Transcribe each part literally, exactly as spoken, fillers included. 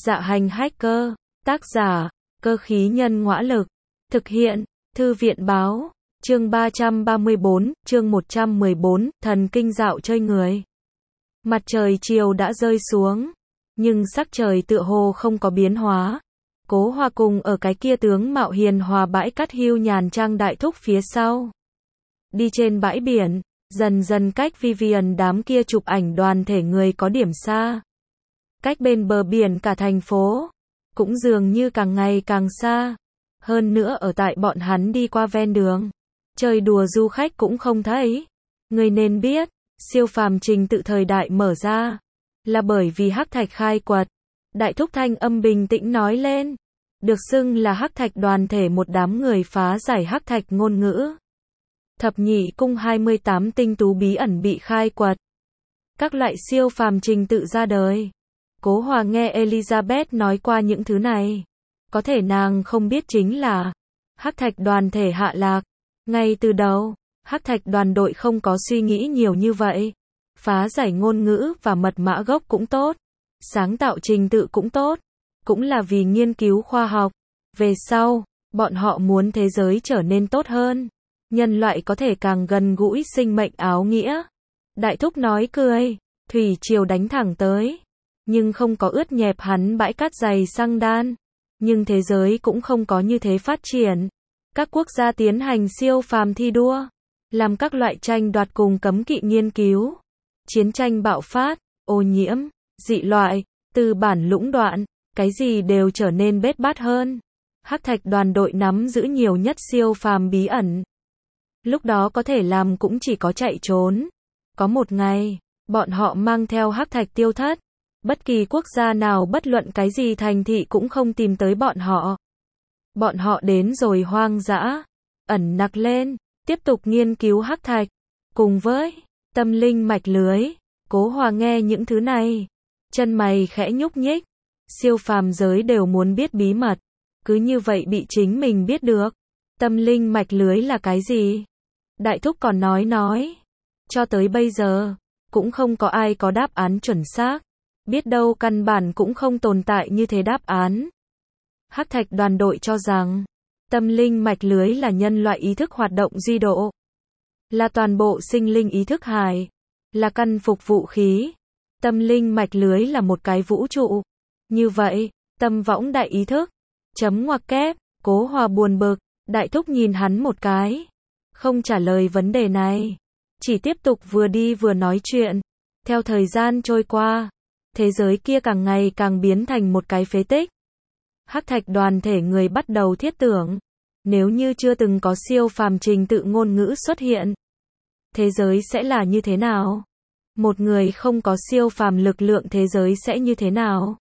Dạ hành hacker, tác giả, cơ khí nhân ngõa lực, thực hiện, thư viện báo, chương ba trăm ba mươi bốn, chương một trăm mười bốn, thần kinh dạo chơi người. Mặt trời chiều đã rơi xuống, nhưng sắc trời tựa hồ không có biến hóa. Cố Hòa cùng ở cái kia tướng mạo hiền hòa bãi cát hưu nhàn trang đại thúc phía sau. Đi trên bãi biển, dần dần cách Vivian đám kia chụp ảnh đoàn thể người có điểm xa. Cách bên bờ biển cả thành phố, cũng dường như càng ngày càng xa. Hơn nữa ở tại bọn hắn đi qua ven đường, chơi đùa du khách cũng không thấy. Người nên biết, siêu phàm trình tự thời đại mở ra, là bởi vì hắc thạch khai quật. Đại thúc thanh âm bình tĩnh nói lên, được xưng là hắc thạch đoàn thể một đám người phá giải hắc thạch ngôn ngữ. Thập nhị cung hai mươi tám tinh tú bí ẩn bị khai quật. Các loại siêu phàm trình tự ra đời. Cố Hòa nghe Elizabeth nói qua những thứ này. Có thể nàng không biết chính là hắc thạch đoàn thể hạ lạc. Ngay từ đầu, hắc thạch đoàn đội không có suy nghĩ nhiều như vậy. Phá giải ngôn ngữ và mật mã gốc cũng tốt. Sáng tạo trình tự cũng tốt. Cũng là vì nghiên cứu khoa học. Về sau, bọn họ muốn thế giới trở nên tốt hơn. Nhân loại có thể càng gần gũi sinh mệnh áo nghĩa. Đại thúc nói cười, thủy triều đánh thẳng tới. Nhưng không có ướt nhẹp hắn bãi cát dày xăng đan. Nhưng thế giới cũng không có như thế phát triển. Các quốc gia tiến hành siêu phàm thi đua. Làm các loại tranh đoạt cùng cấm kỵ nghiên cứu. Chiến tranh bạo phát, ô nhiễm, dị loại, tư bản lũng đoạn. Cái gì đều trở nên bết bát hơn. Hắc thạch đoàn đội nắm giữ nhiều nhất siêu phàm bí ẩn. Lúc đó có thể làm cũng chỉ có chạy trốn. Có một ngày, bọn họ mang theo hắc thạch tiêu thất. Bất kỳ quốc gia nào bất luận cái gì thành thị cũng không tìm tới bọn họ. Bọn họ đến rồi hoang dã, ẩn nặc lên, tiếp tục nghiên cứu hắc thạch. Cùng với tâm linh mạch lưới, Cố Hòa nghe những thứ này. Chân mày khẽ nhúc nhích. Siêu phàm giới đều muốn biết bí mật. Cứ như vậy bị chính mình biết được. Tâm linh mạch lưới là cái gì? Đại thúc còn nói nói. Cho tới bây giờ, cũng không có ai có đáp án chuẩn xác. Biết đâu căn bản cũng không tồn tại như thế đáp án. Hắc thạch đoàn đội cho rằng, tâm linh mạch lưới là nhân loại ý thức hoạt động duy độ. Là toàn bộ sinh linh ý thức hài. Là căn phục vũ khí. Tâm linh mạch lưới là một cái vũ trụ. Như vậy, tâm võng đại ý thức. Chấm ngoặc kép, Cố Hòa buồn bực, đại thúc nhìn hắn một cái. Không trả lời vấn đề này. Chỉ tiếp tục vừa đi vừa nói chuyện. Theo thời gian trôi qua, thế giới kia càng ngày càng biến thành một cái phế tích. Hắc thạch đoàn thể người bắt đầu thiết tưởng. Nếu như chưa từng có siêu phàm trình tự ngôn ngữ xuất hiện, thế giới sẽ là như thế nào? Một người không có siêu phàm lực lượng thế giới sẽ như thế nào?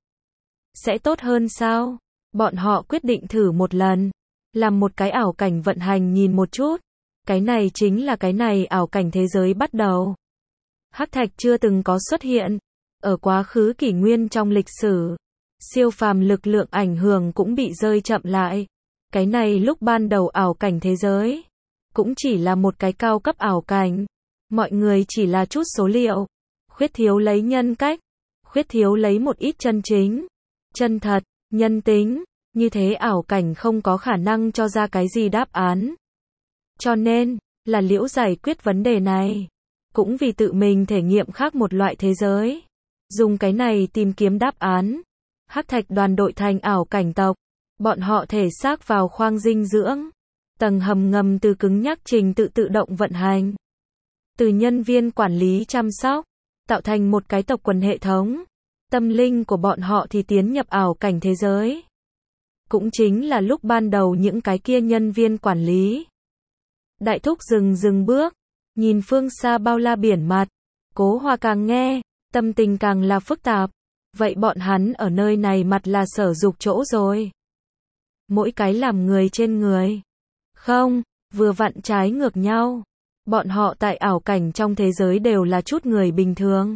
Sẽ tốt hơn sao? Bọn họ quyết định thử một lần. Làm một cái ảo cảnh vận hành nhìn một chút. Cái này chính là cái này ảo cảnh thế giới bắt đầu. Hắc thạch chưa từng có xuất hiện. Ở quá khứ kỷ nguyên trong lịch sử, siêu phàm lực lượng ảnh hưởng cũng bị rơi chậm lại. Cái này lúc ban đầu ảo cảnh thế giới, cũng chỉ là một cái cao cấp ảo cảnh. Mọi người chỉ là chút số liệu. Khuyết thiếu lấy nhân cách. Khuyết thiếu lấy một ít chân chính, chân thật, nhân tính. Như thế ảo cảnh không có khả năng cho ra cái gì đáp án. Cho nên, là Liễu giải quyết vấn đề này. Cũng vì tự mình thể nghiệm khác một loại thế giới. Dùng cái này tìm kiếm đáp án. Hắc thạch đoàn đội thành ảo cảnh tộc. Bọn họ thể xác vào khoang dinh dưỡng. Tầng hầm ngầm từ cứng nhắc trình tự tự động vận hành. Từ nhân viên quản lý chăm sóc. Tạo thành một cái tộc quần hệ thống. Tâm linh của bọn họ thì tiến nhập ảo cảnh thế giới. Cũng chính là lúc ban đầu những cái kia nhân viên quản lý. Đại thúc dừng dừng bước. Nhìn phương xa bao la biển mặt. Cố Hòa càng nghe, tâm tình càng là phức tạp. Vậy bọn hắn ở nơi này mặt là sở dục chỗ rồi. Mỗi cái làm người trên người. Không, vừa vặn trái ngược nhau. Bọn họ tại ảo cảnh trong thế giới đều là chút người bình thường.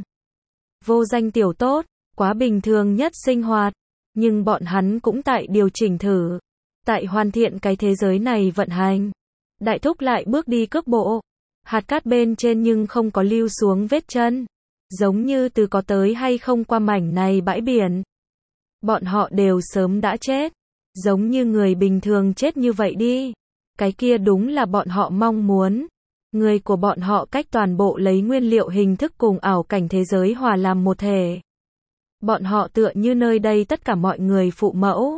Vô danh tiểu tốt, quá bình thường nhất sinh hoạt. Nhưng bọn hắn cũng tại điều chỉnh thử. Tại hoàn thiện cái thế giới này vận hành. Đại thúc lại bước đi cước bộ. Hạt cát bên trên nhưng không có lưu xuống vết chân. Giống như từ có tới hay không qua mảnh này bãi biển. bọn họ đều sớm đã chết. Giống như người bình thường chết như vậy đi. Cái kia đúng là bọn họ mong muốn. Người của bọn họ cách toàn bộ lấy nguyên liệu hình thức cùng ảo cảnh thế giới hòa làm một thể. Bọn họ tựa như nơi đây tất cả mọi người phụ mẫu.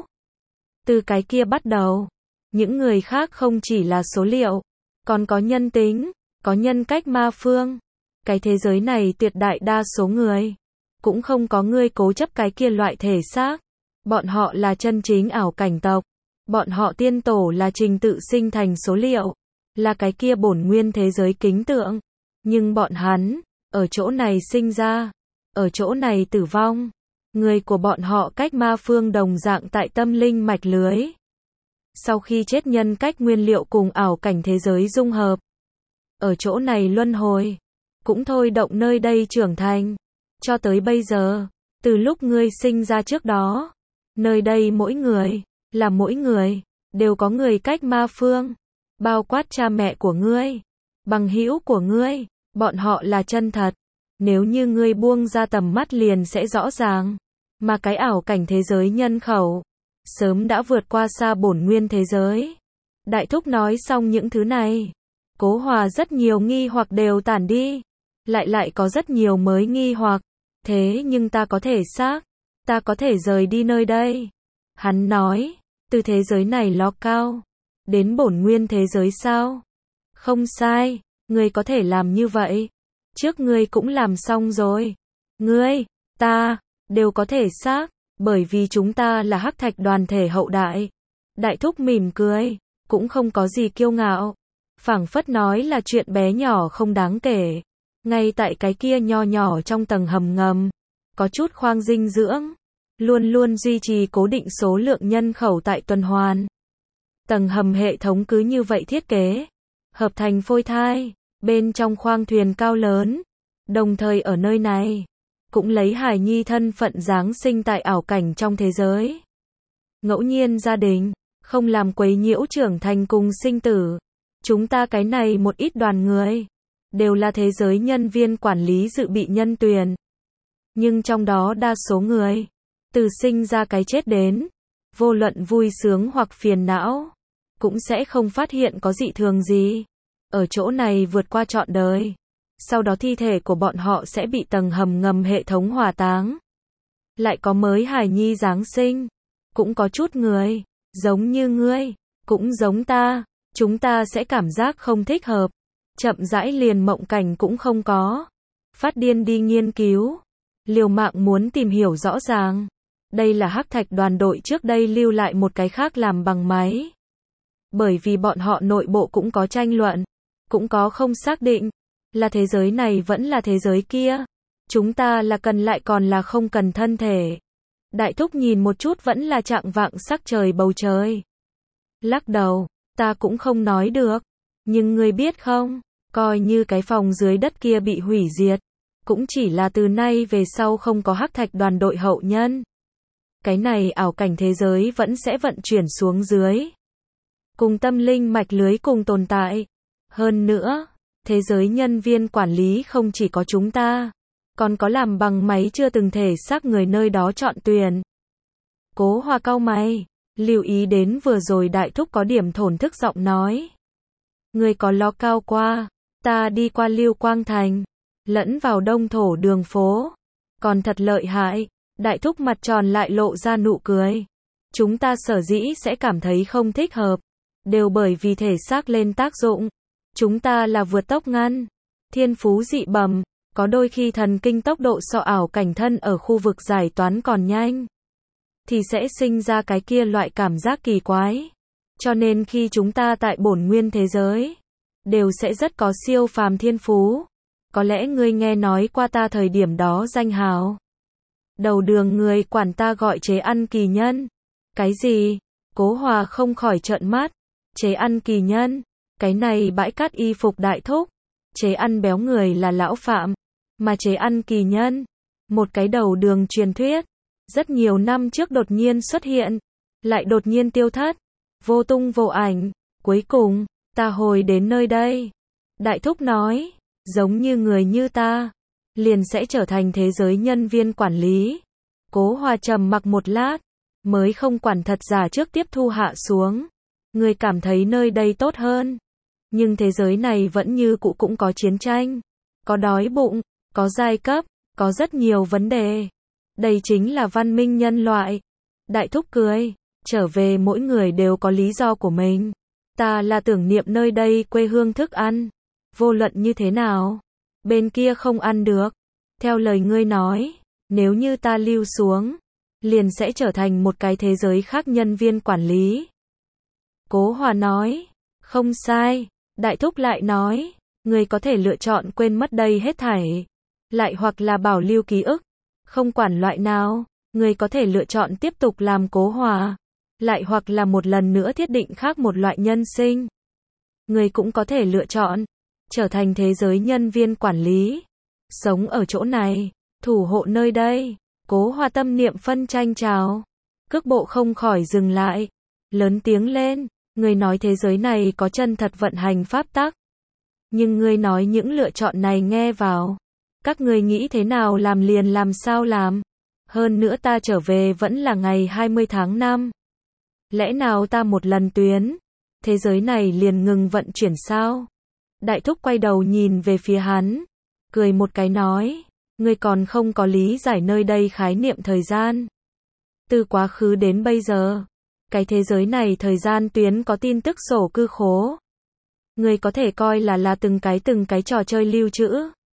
Từ cái kia bắt đầu, những người khác không chỉ là số liệu, còn có nhân tính, có nhân cách ma phương. Cái thế giới này tuyệt đại đa số người, cũng không có người cố chấp cái kia loại thể xác. Bọn họ là chân chính ảo cảnh tộc. Bọn họ tiên tổ là trình tự sinh thành số liệu, là cái kia bổn nguyên thế giới kính tượng. Nhưng bọn hắn, ở chỗ này sinh ra, ở chỗ này tử vong. Người của bọn họ cách ma phương đồng dạng tại tâm linh mạch lưới. Sau khi chết nhân cách nguyên liệu cùng ảo cảnh thế giới dung hợp. Ở chỗ này luân hồi, cũng thôi động nơi đây trưởng thành. Cho tới bây giờ, từ lúc ngươi sinh ra trước đó, nơi đây mỗi người, là mỗi người, đều có người cách ma phương. Bao quát cha mẹ của ngươi, bằng hữu của ngươi, bọn họ là chân thật. Nếu như ngươi buông ra tầm mắt liền sẽ rõ ràng. Mà cái ảo cảnh thế giới nhân khẩu, sớm đã vượt qua xa bổn nguyên thế giới. Đại thúc nói xong những thứ này. Cố Hòa rất nhiều nghi hoặc đều tản đi. Lại lại có rất nhiều mới nghi hoặc. Thế nhưng ta có thể xác, ta có thể rời đi nơi đây. Hắn nói, từ thế giới này ló cao, đến bổn nguyên thế giới sao? Không sai, ngươi có thể làm như vậy. Trước ngươi cũng làm xong rồi. Ngươi, ta, đều có thể xác, bởi vì chúng ta là hắc thạch đoàn thể hậu đại. Đại thúc mỉm cười, cũng không có gì kiêu ngạo. Phảng phất nói là chuyện bé nhỏ không đáng kể. Ngay tại cái kia nho nhỏ trong tầng hầm ngầm, có chút khoang dinh dưỡng, luôn luôn duy trì cố định số lượng nhân khẩu tại tuần hoàn. Tầng hầm hệ thống cứ như vậy thiết kế, hợp thành phôi thai, bên trong khoang thuyền cao lớn, đồng thời ở nơi này, cũng lấy hài nhi thân phận giáng sinh tại ảo cảnh trong thế giới. Ngẫu nhiên gia đình, không làm quấy nhiễu trưởng thành cùng sinh tử. Chúng ta cái này một ít đoàn người, đều là thế giới nhân viên quản lý dự bị nhân tuyển. Nhưng trong đó đa số người, từ sinh ra cái chết đến, vô luận vui sướng hoặc phiền não, cũng sẽ không phát hiện có dị thường gì. Ở chỗ này vượt qua trọn đời. Sau đó thi thể của bọn họ sẽ bị tầng hầm ngầm hệ thống hỏa táng. Lại có mới hài nhi giáng sinh. Cũng có chút người, giống như ngươi, cũng giống ta, chúng ta sẽ cảm giác không thích hợp. Chậm rãi liền mộng cảnh cũng không có. Phát điên đi nghiên cứu. Liều mạng muốn tìm hiểu rõ ràng. Đây là hắc thạch đoàn đội trước đây lưu lại một cái khác làm bằng máy. Bởi vì bọn họ nội bộ cũng có tranh luận, cũng có không xác định, là thế giới này vẫn là thế giới kia. Chúng ta là cần lại còn là không cần thân thể. Đại thúc nhìn một chút vẫn là trạng vạng sắc trời bầu trời. Lắc đầu, ta cũng không nói được. Nhưng ngươi biết không, coi như cái phòng dưới đất kia bị hủy diệt, cũng chỉ là từ nay về sau không có hắc thạch đoàn đội hậu nhân. Cái này ảo cảnh thế giới vẫn sẽ vận chuyển xuống dưới. Cùng tâm linh mạch lưới cùng tồn tại. Hơn nữa, thế giới nhân viên quản lý không chỉ có chúng ta, còn có làm bằng máy chưa từng thể xác người nơi đó chọn tuyển. Cố Hòa cau mày, lưu ý đến vừa rồi đại thúc có điểm thổn thức giọng nói. Người có lo cao qua, ta đi qua Lưu Quang Thành, lẫn vào đông thổ đường phố. Còn thật lợi hại, đại thúc mặt tròn lại lộ ra nụ cười. Chúng ta sở dĩ sẽ cảm thấy không thích hợp, đều bởi vì thể xác lên tác dụng. Chúng ta là vượt tốc ngăn, thiên phú dị bẩm, có đôi khi thần kinh tốc độ so ảo cảnh thân ở khu vực giải toán còn nhanh, thì sẽ sinh ra cái kia loại cảm giác kỳ quái. Cho nên khi chúng ta tại bổn nguyên thế giới, đều sẽ rất có siêu phàm thiên phú. Có lẽ ngươi nghe nói qua ta thời điểm đó danh hào. Đầu đường người quản ta gọi chế ăn kỳ nhân. Cái gì? Cố Hòa không khỏi trợn mắt. Chế ăn kỳ nhân. Cái này bãi cát y phục đại thúc. Chế ăn béo người là lão phạm. Mà chế ăn kỳ nhân. Một cái đầu đường truyền thuyết. Rất nhiều năm trước đột nhiên xuất hiện. Lại đột nhiên tiêu thất. Vô tung vô ảnh. Cuối cùng, ta hồi đến nơi đây. Đại thúc nói. Giống như người như ta. Liền sẽ trở thành thế giới nhân viên quản lý. Cố Hòa trầm mặc một lát, mới không quản thật giả trước tiếp thu hạ xuống. Ngươi cảm thấy nơi đây tốt hơn. Nhưng thế giới này vẫn như cũ cũng có chiến tranh, có đói bụng, có giai cấp, có rất nhiều vấn đề. Đây chính là văn minh nhân loại. Đại thúc cười, trở về mỗi người đều có lý do của mình. Ta là tưởng niệm nơi đây quê hương thức ăn. Vô luận như thế nào, bên kia không ăn được. Theo lời ngươi nói, nếu như ta lưu xuống, liền sẽ trở thành một cái thế giới khác nhân viên quản lý. Cố Hòa nói, không sai. Đại thúc lại nói, ngươi có thể lựa chọn quên mất đây hết thảy, lại hoặc là bảo lưu ký ức. Không quản loại nào, ngươi có thể lựa chọn tiếp tục làm Cố Hòa, lại hoặc là một lần nữa thiết định khác một loại nhân sinh. Ngươi cũng có thể lựa chọn trở thành thế giới nhân viên quản lý, sống ở chỗ này, thủ hộ nơi đây. Cố Hòa tâm niệm phân tranh trào, cước bộ không khỏi dừng lại, lớn tiếng lên, ngươi nói thế giới này có chân thật vận hành pháp tắc. Nhưng ngươi nói những lựa chọn này nghe vào, các ngươi nghĩ thế nào làm liền làm sao làm. Hơn nữa ta trở về vẫn là ngày hai mươi tháng năm. Lẽ nào ta một lần tuyến, thế giới này liền ngừng vận chuyển sao? Đại thúc quay đầu nhìn về phía hắn, cười một cái nói, ngươi còn không có lý giải nơi đây khái niệm thời gian. Từ quá khứ đến bây giờ, cái thế giới này thời gian tuyến có tin tức sổ cư khố. Ngươi có thể coi là là từng cái từng cái trò chơi lưu trữ.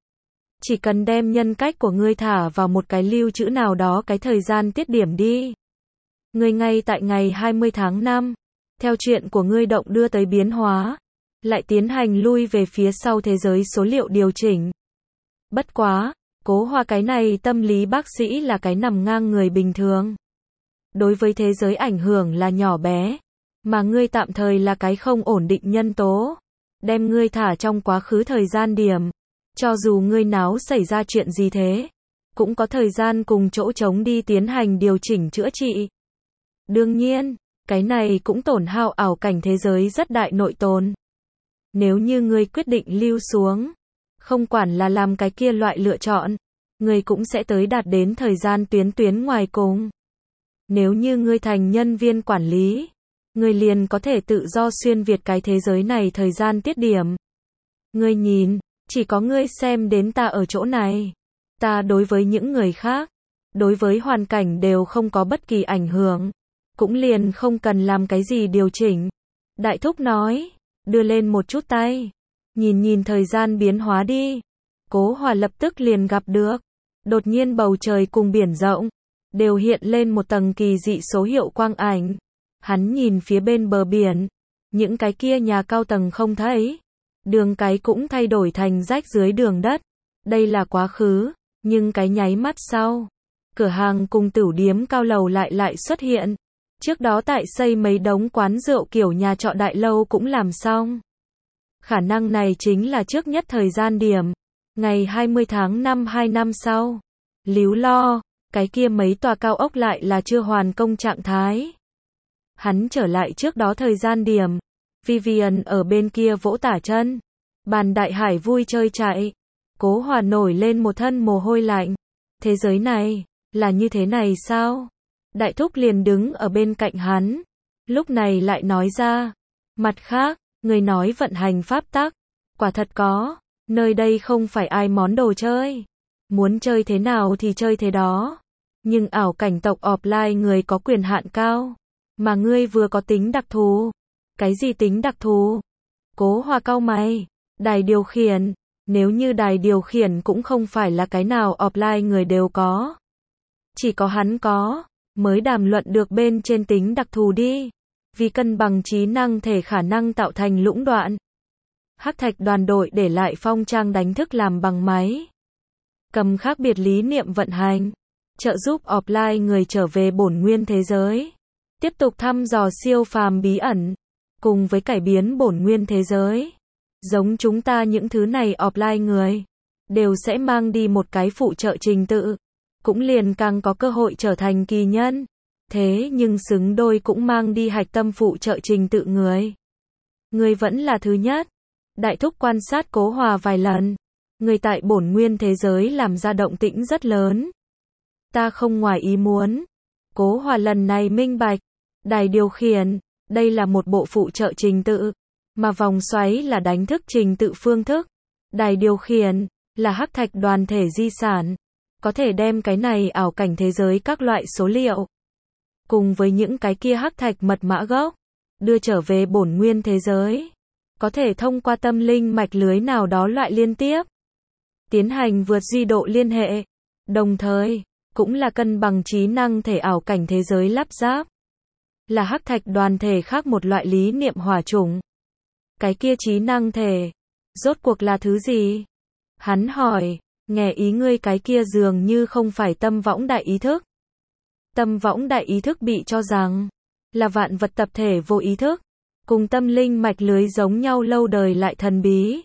Chỉ cần đem nhân cách của ngươi thả vào một cái lưu trữ nào đó cái thời gian tiết điểm đi. Ngươi ngay tại ngày hai mươi tháng năm, theo chuyện của ngươi động đưa tới biến hóa, lại tiến hành lui về phía sau thế giới số liệu điều chỉnh. Bất quá, Cố Hòa cái này tâm lý bác sĩ là cái nằm ngang người bình thường. Đối với thế giới ảnh hưởng là nhỏ bé, mà ngươi tạm thời là cái không ổn định nhân tố. Đem ngươi thả trong quá khứ thời gian điểm, cho dù ngươi náo xảy ra chuyện gì thế, cũng có thời gian cùng chỗ trống đi tiến hành điều chỉnh chữa trị. Đương nhiên, cái này cũng tổn hao ảo cảnh thế giới rất đại nội tồn. Nếu như ngươi quyết định lưu xuống, không quản là làm cái kia loại lựa chọn, ngươi cũng sẽ tới đạt đến thời gian tuyến tuyến ngoài cùng. Nếu như ngươi thành nhân viên quản lý, ngươi liền có thể tự do xuyên việt cái thế giới này thời gian tiết điểm. Ngươi nhìn, chỉ có ngươi xem đến ta ở chỗ này. Ta đối với những người khác, đối với hoàn cảnh đều không có bất kỳ ảnh hưởng, cũng liền không cần làm cái gì điều chỉnh. Đại thúc nói, đưa lên một chút tay, nhìn nhìn thời gian biến hóa đi. Cố Hòa lập tức liền gặp được, đột nhiên bầu trời cùng biển rộng đều hiện lên một tầng kỳ dị số hiệu quang ảnh. Hắn nhìn phía bên bờ biển, những cái kia nhà cao tầng không thấy, đường cái cũng thay đổi thành rách dưới đường đất. Đây là quá khứ, nhưng cái nháy mắt sau, cửa hàng cùng tửu điếm cao lầu lại lại xuất hiện. Trước đó tại xây mấy đống quán rượu kiểu nhà trọ đại lâu cũng làm xong. Khả năng này chính là trước nhất thời gian điểm, ngày hai mươi tháng năm hai năm sau. Líu lo, cái kia mấy tòa cao ốc lại là chưa hoàn công trạng thái. Hắn trở lại trước đó thời gian điểm, Vivian ở bên kia vỗ tả chân, bàn đại hải vui chơi chạy. Cố Hòa nổi lên một thân mồ hôi lạnh. Thế giới này, là như thế này sao? Đại thúc liền đứng ở bên cạnh hắn, lúc này lại nói ra. Mặt khác, người nói vận hành pháp tắc, quả thật có, nơi đây không phải ai món đồ chơi. Muốn chơi thế nào thì chơi thế đó. Nhưng ảo cảnh tộc offline người có quyền hạn cao, mà ngươi vừa có tính đặc thù. Cái gì tính đặc thù? Cố Hòa cau mày, đài điều khiển. Nếu như đài điều khiển cũng không phải là cái nào offline người đều có. Chỉ có hắn có, mới đàm luận được bên trên tính đặc thù đi. Vì cân bằng trí năng thể khả năng tạo thành lũng đoạn. Hắc thạch đoàn đội để lại phong trang đánh thức làm bằng máy. Cầm khác biệt lý niệm vận hành, trợ giúp offline người trở về bổn nguyên thế giới. Tiếp tục thăm dò siêu phàm bí ẩn, cùng với cải biến bổn nguyên thế giới. Giống chúng ta những thứ này offline người, đều sẽ mang đi một cái phụ trợ trình tự, cũng liền càng có cơ hội trở thành kỳ nhân. Thế nhưng xứng đôi cũng mang đi hạch tâm phụ trợ trình tự người. Người vẫn là thứ nhất. Đại thúc quan sát Cố Hòa vài lần. Người tại bổn nguyên thế giới làm ra động tĩnh rất lớn. ta không ngoài ý muốn. Cố Hòa lần này minh bạch. Đài điều khiển, đây là một bộ phụ trợ trình tự, mà vòng xoáy là đánh thức trình tự phương thức. Đài điều khiển là hắc thạch đoàn thể di sản, có thể đem cái này ảo cảnh thế giới các loại số liệu, cùng với những cái kia hắc thạch mật mã gốc, đưa trở về bổn nguyên thế giới. Có thể thông qua tâm linh mạch lưới nào đó loại liên tiếp, tiến hành vượt duy độ liên hệ, đồng thời, cũng là cân bằng trí năng thể ảo cảnh thế giới lắp ráp. Là hắc thạch đoàn thể khác một loại lý niệm hỏa chủng. Cái kia trí năng thể, rốt cuộc là thứ gì? Hắn hỏi, nghe ý ngươi cái kia dường như không phải tâm võng đại ý thức. Tâm võng đại ý thức bị cho rằng là vạn vật tập thể vô ý thức, cùng tâm linh mạch lưới giống nhau lâu đời lại thần bí.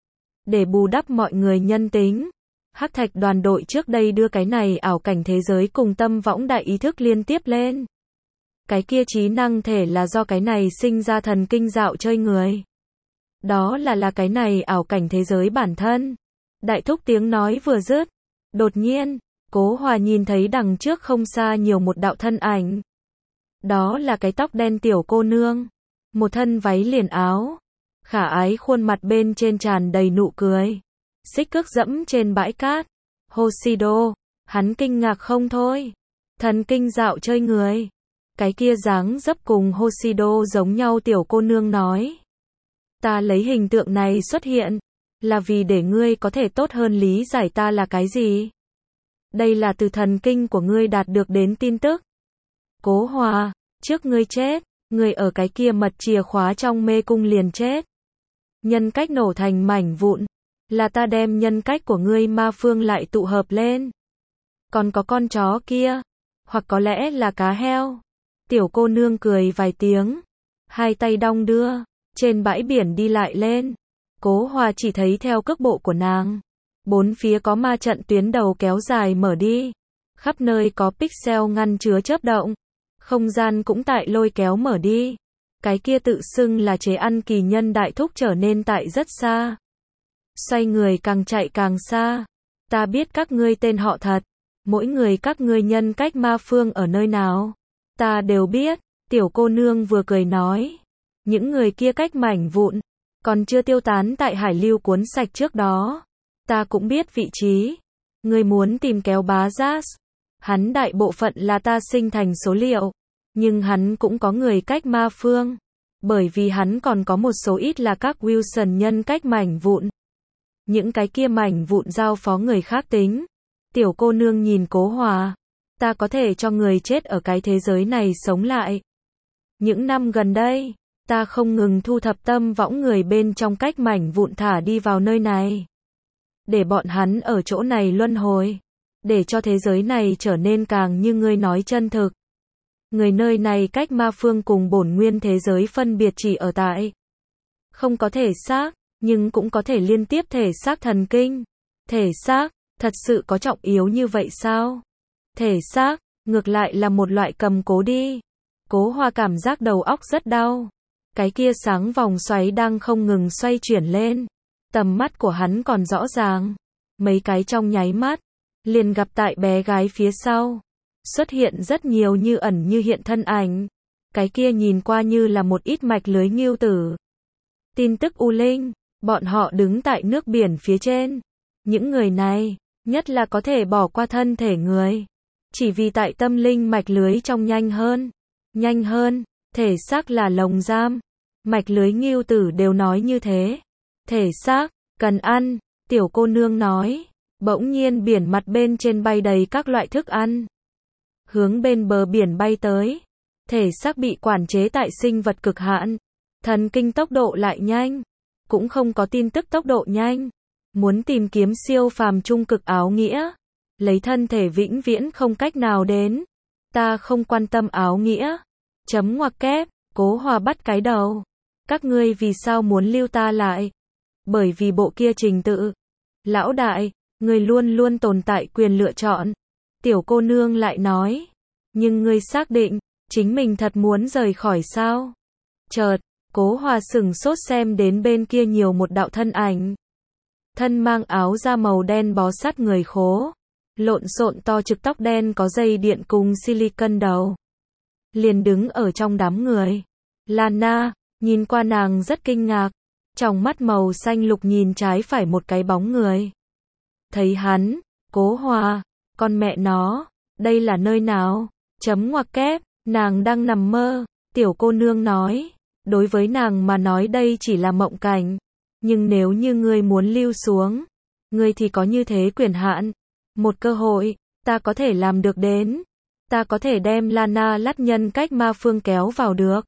Để bù đắp mọi người nhân tính, hắc thạch đoàn đội trước đây đưa cái này ảo cảnh thế giới cùng tâm võng đại ý thức liên tiếp lên. Cái kia trí năng thể là do cái này sinh ra thần kinh dạo chơi người. Đó là là cái này ảo cảnh thế giới bản thân. Đại thúc tiếng nói vừa dứt, đột nhiên, Cố Hòa nhìn thấy đằng trước không xa nhiều một đạo thân ảnh. Đó là cái tóc đen tiểu cô nương, một thân váy liền áo, khả ái khuôn mặt bên trên tràn đầy nụ cười. Xích cước dẫm trên bãi cát. Hoshido, hắn kinh ngạc không thôi. Thần kinh dạo chơi người. Cái kia dáng dấp cùng Hoshido giống nhau tiểu cô nương nói. Ta lấy hình tượng này xuất hiện, là vì để ngươi có thể tốt hơn lý giải ta là cái gì. Đây là từ thần kinh của ngươi đạt được đến tin tức. Cố Hòa, trước ngươi chết, ngươi ở cái kia mật chìa khóa trong mê cung liền chết. Nhân cách nổ thành mảnh vụn, là ta đem nhân cách của ngươi ma phương lại tụ hợp lên. Còn có con chó kia, hoặc có lẽ là cá heo. Tiểu cô nương cười vài tiếng, hai tay đong đưa, trên bãi biển đi lại lên. Cố Hòa chỉ thấy theo cước bộ của nàng, bốn phía có ma trận tuyến đầu kéo dài mở đi, khắp nơi có pixel ngăn chứa chớp động, không gian cũng tại lôi kéo mở đi. Cái kia tự xưng là chế ăn kỳ nhân đại thúc trở nên tại rất xa. Xoay người càng chạy càng xa. Ta biết các ngươi tên họ thật, mỗi người các ngươi nhân cách ma phương ở nơi nào, ta đều biết. Tiểu cô nương vừa cười nói, những người kia cách mảnh vụn, còn chưa tiêu tán tại hải lưu cuốn sạch trước đó, ta cũng biết vị trí. Ngươi muốn tìm kéo bá Jas, hắn đại bộ phận là ta sinh thành số liệu, nhưng hắn cũng có người cách ma phương, bởi vì hắn còn có một số ít là các Wilson nhân cách mảnh vụn. Những cái kia mảnh vụn giao phó người khác tính. Tiểu cô nương nhìn Cố Hòa, ta có thể cho người chết ở cái thế giới này sống lại. Những năm gần đây, ta không ngừng thu thập tâm võng người bên trong cách mảnh vụn thả đi vào nơi này, để bọn hắn ở chỗ này luân hồi, để cho thế giới này trở nên càng như ngươi nói chân thực. Người nơi này cách ma phương cùng bổn nguyên thế giới phân biệt chỉ ở tại, không có thể xác, nhưng cũng có thể liên tiếp thể xác thần kinh. Thể xác, thật sự có trọng yếu như vậy sao? Thể xác, ngược lại là một loại cầm cố đi. Cố Hòa cảm giác đầu óc rất đau. Cái kia sáng vòng xoáy đang không ngừng xoay chuyển lên. Tầm mắt của hắn còn rõ ràng. Mấy cái trong nháy mắt, liền gặp tại bé gái phía sau. Xuất hiện rất nhiều như ẩn như hiện thân ảnh. Cái kia nhìn qua như là một ít mạch lưới ngưu tử. Tin tức U Linh, bọn họ đứng tại nước biển phía trên. Những người này, nhất là có thể bỏ qua thân thể người. Chỉ vì tại tâm linh mạch lưới trong nhanh hơn. Nhanh hơn, thể xác là lồng giam. Mạch lưới ngưu tử đều nói như thế. Thể xác, cần ăn, tiểu cô nương nói. Bỗng nhiên biển mặt bên trên bay đầy các loại thức ăn. Hướng bên bờ biển bay tới. Thể xác bị quản chế tại sinh vật cực hạn. Thần kinh tốc độ lại nhanh. Cũng không có tin tức tốc độ nhanh. Muốn tìm kiếm siêu phàm trung cực áo nghĩa. Lấy thân thể vĩnh viễn không cách nào đến. Ta không quan tâm áo nghĩa. Chấm ngoặc kép, Cố Hòa bắt cái đầu. Các ngươi vì sao muốn lưu ta lại? Bởi vì bộ kia trình tự. Lão đại, ngươi luôn luôn tồn tại quyền lựa chọn. Tiểu cô nương lại nói. Nhưng ngươi xác định, chính mình thật muốn rời khỏi sao? Chợt, Cố Hòa sửng sốt xem đến bên kia nhiều một đạo thân ảnh. Thân mang áo da màu đen bó sát người khố. lộn xộn to trực tóc đen có dây điện cùng silicon đầu. Liền đứng ở trong đám người. Lana, nhìn qua nàng rất kinh ngạc. Trong mắt màu xanh lục nhìn trái phải một cái bóng người. Thấy hắn, Cố Hòa, con mẹ nó, đây là nơi nào? Chấm ngoặc kép, nàng đang nằm mơ, tiểu cô nương nói. Đối với nàng mà nói đây chỉ là mộng cảnh. Nhưng nếu như ngươi muốn lưu xuống, ngươi thì có như thế quyền hạn. Một cơ hội, ta có thể làm được đến. Ta có thể đem Lana lắt nhân cách ma phương kéo vào được.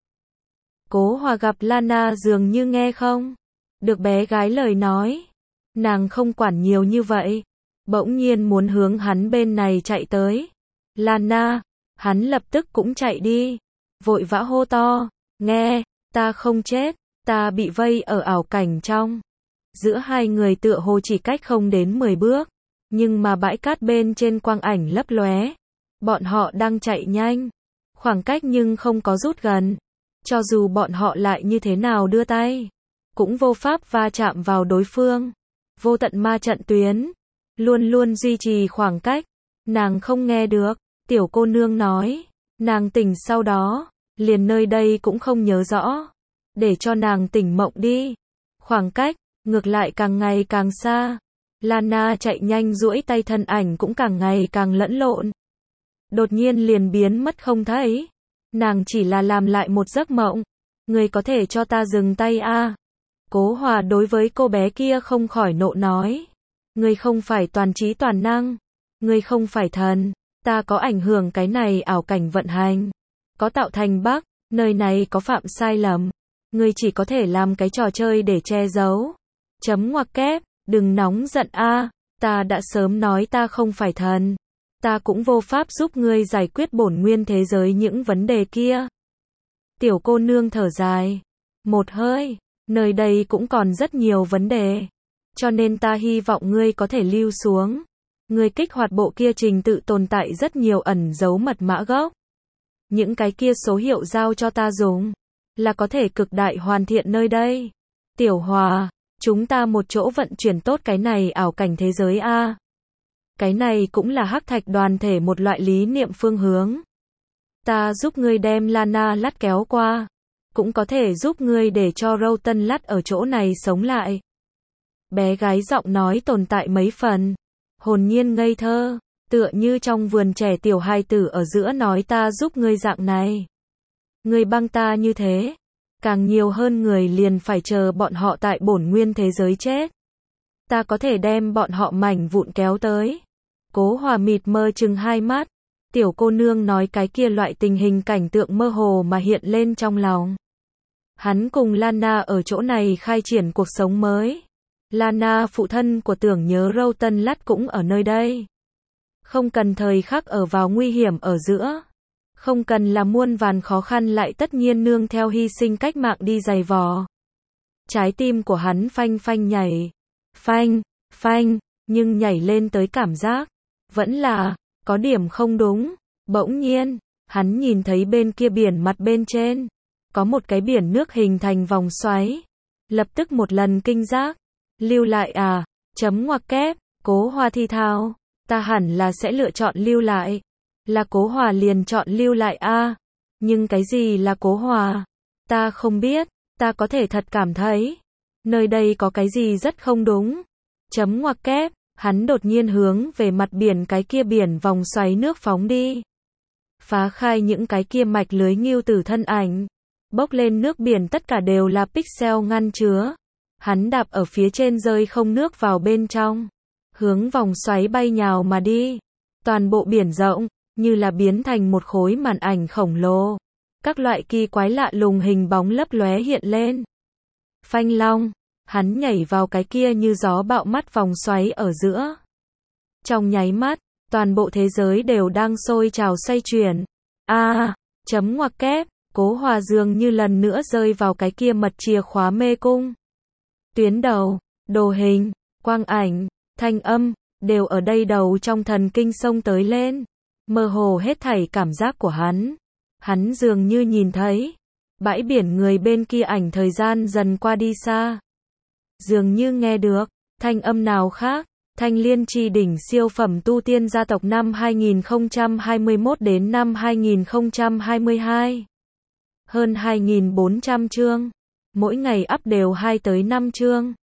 Cố Hòa gặp Lana dường như nghe không được bé gái lời nói. Nàng không quản nhiều như vậy. Bỗng nhiên muốn hướng hắn bên này chạy tới. Lana, hắn lập tức cũng chạy đi. Vội vã hô to, nghe, ta không chết, ta bị vây ở ảo cảnh trong. Giữa hai người tựa hồ chỉ cách không đến mười bước. Nhưng mà bãi cát bên trên quang ảnh lấp lóe. Bọn họ đang chạy nhanh. Khoảng cách nhưng không có rút gần. Cho dù bọn họ lại như thế nào đưa tay, cũng vô pháp va chạm vào đối phương. Vô tận ma trận tuyến. Luôn luôn duy trì khoảng cách. Nàng không nghe được. Tiểu cô nương nói. Nàng tỉnh sau đó. Liền nơi đây cũng không nhớ rõ. Để cho nàng tỉnh mộng đi. Khoảng cách, ngược lại càng ngày càng xa. Lana chạy nhanh duỗi tay thân ảnh cũng càng ngày càng lẫn lộn. Đột nhiên liền biến mất không thấy. Nàng chỉ là làm lại một giấc mộng. Người có thể cho ta dừng tay a? À? Cố Hòa đối với cô bé kia không khỏi nộ nói. Người không phải toàn trí toàn năng. Người không phải thần. Ta có ảnh hưởng cái này ảo cảnh vận hành. Có tạo thành bug, nơi này có phạm sai lầm. Người chỉ có thể làm cái trò chơi để che giấu. Chấm ngoặc kép, đừng nóng giận a, à, ta đã sớm nói ta không phải thần. Ta cũng vô pháp giúp ngươi giải quyết bổn nguyên thế giới những vấn đề kia. Tiểu cô nương thở dài. Một hơi, nơi đây cũng còn rất nhiều vấn đề. Cho nên ta hy vọng ngươi có thể lưu xuống. Ngươi kích hoạt bộ kia trình tự tồn tại rất nhiều ẩn dấu mật mã gốc. Những cái kia số hiệu giao cho ta dùng. Là có thể cực đại hoàn thiện nơi đây. Tiểu Hòa, chúng ta một chỗ vận chuyển tốt cái này ảo cảnh thế giới a. À. Cái này cũng là hắc thạch đoàn thể một loại lý niệm phương hướng. Ta giúp ngươi đem Lana lắt kéo qua. Cũng có thể giúp ngươi để cho Roughton lắt ở chỗ này sống lại. Bé gái giọng nói tồn tại mấy phần. Hồn nhiên ngây thơ. Tựa như trong vườn trẻ tiểu hài tử ở giữa nói ta giúp ngươi dạng này. Ngươi băng ta như thế. Càng nhiều hơn người liền phải chờ bọn họ tại bổn nguyên thế giới chết. Ta có thể đem bọn họ mảnh vụn kéo tới. Cố Hòa mịt mờ chừng hai mắt. Tiểu cô nương nói cái kia loại tình hình cảnh tượng mơ hồ mà hiện lên trong lòng. Hắn cùng Lana ở chỗ này khai triển cuộc sống mới. Lana phụ thân của tưởng nhớ Roughton lắt cũng ở nơi đây. Không cần thời khắc ở vào nguy hiểm ở giữa. Không cần là muôn vàn khó khăn lại tất nhiên nương theo hy sinh cách mạng đi giày vò. Trái tim của hắn phanh phanh nhảy. Phanh, phanh, nhưng nhảy lên tới cảm giác. Vẫn là, có điểm không đúng. Bỗng nhiên, hắn nhìn thấy bên kia biển mặt bên trên. Có một cái biển nước hình thành vòng xoáy. Lập tức một lần kinh giác. Lưu lại à, chấm ngoặc kép, Cố Hòa thi thao. Ta hẳn là sẽ lựa chọn lưu lại. Là Cố Hòa liền chọn lưu lại a. À. Nhưng cái gì là Cố Hòa? Ta không biết, ta có thể thật cảm thấy. Nơi đây có cái gì rất không đúng. Chấm ngoặc kép, hắn đột nhiên hướng về mặt biển cái kia biển vòng xoáy nước phóng đi. Phá khai những cái kia mạch lưới ngưu tử thân ảnh. Bốc lên nước biển tất cả đều là pixel ngăn chứa. Hắn đạp ở phía trên rơi không nước vào bên trong. Hướng vòng xoáy bay nhào mà đi. Toàn bộ biển rộng, như là biến thành một khối màn ảnh khổng lồ. Các loại kỳ quái lạ lùng hình bóng lấp lóe hiện lên. Phanh long, hắn nhảy vào cái kia như gió bạo mắt vòng xoáy ở giữa. Trong nháy mắt, toàn bộ thế giới đều đang sôi trào xoay chuyển. A, à, chấm ngoặc kép, Cố Hòa dường như lần nữa rơi vào cái kia mật chìa khóa mê cung. Tuyến đầu, đồ hình, quang ảnh, thanh âm, đều ở đây đầu trong thần kinh xông tới lên. Mơ hồ hết thảy cảm giác của hắn. Hắn dường như nhìn thấy. Bãi biển người bên kia ảnh thời gian dần qua đi xa. Dường như nghe được. Thanh âm nào khác. Thanh Liên chi đỉnh siêu phẩm tu tiên gia tộc năm hai nghìn không trăm hai mươi mốt đến năm hai nghìn không trăm hai mươi hai. Hơn hai nghìn bốn trăm chương. Mỗi ngày up đều hai tới năm chương.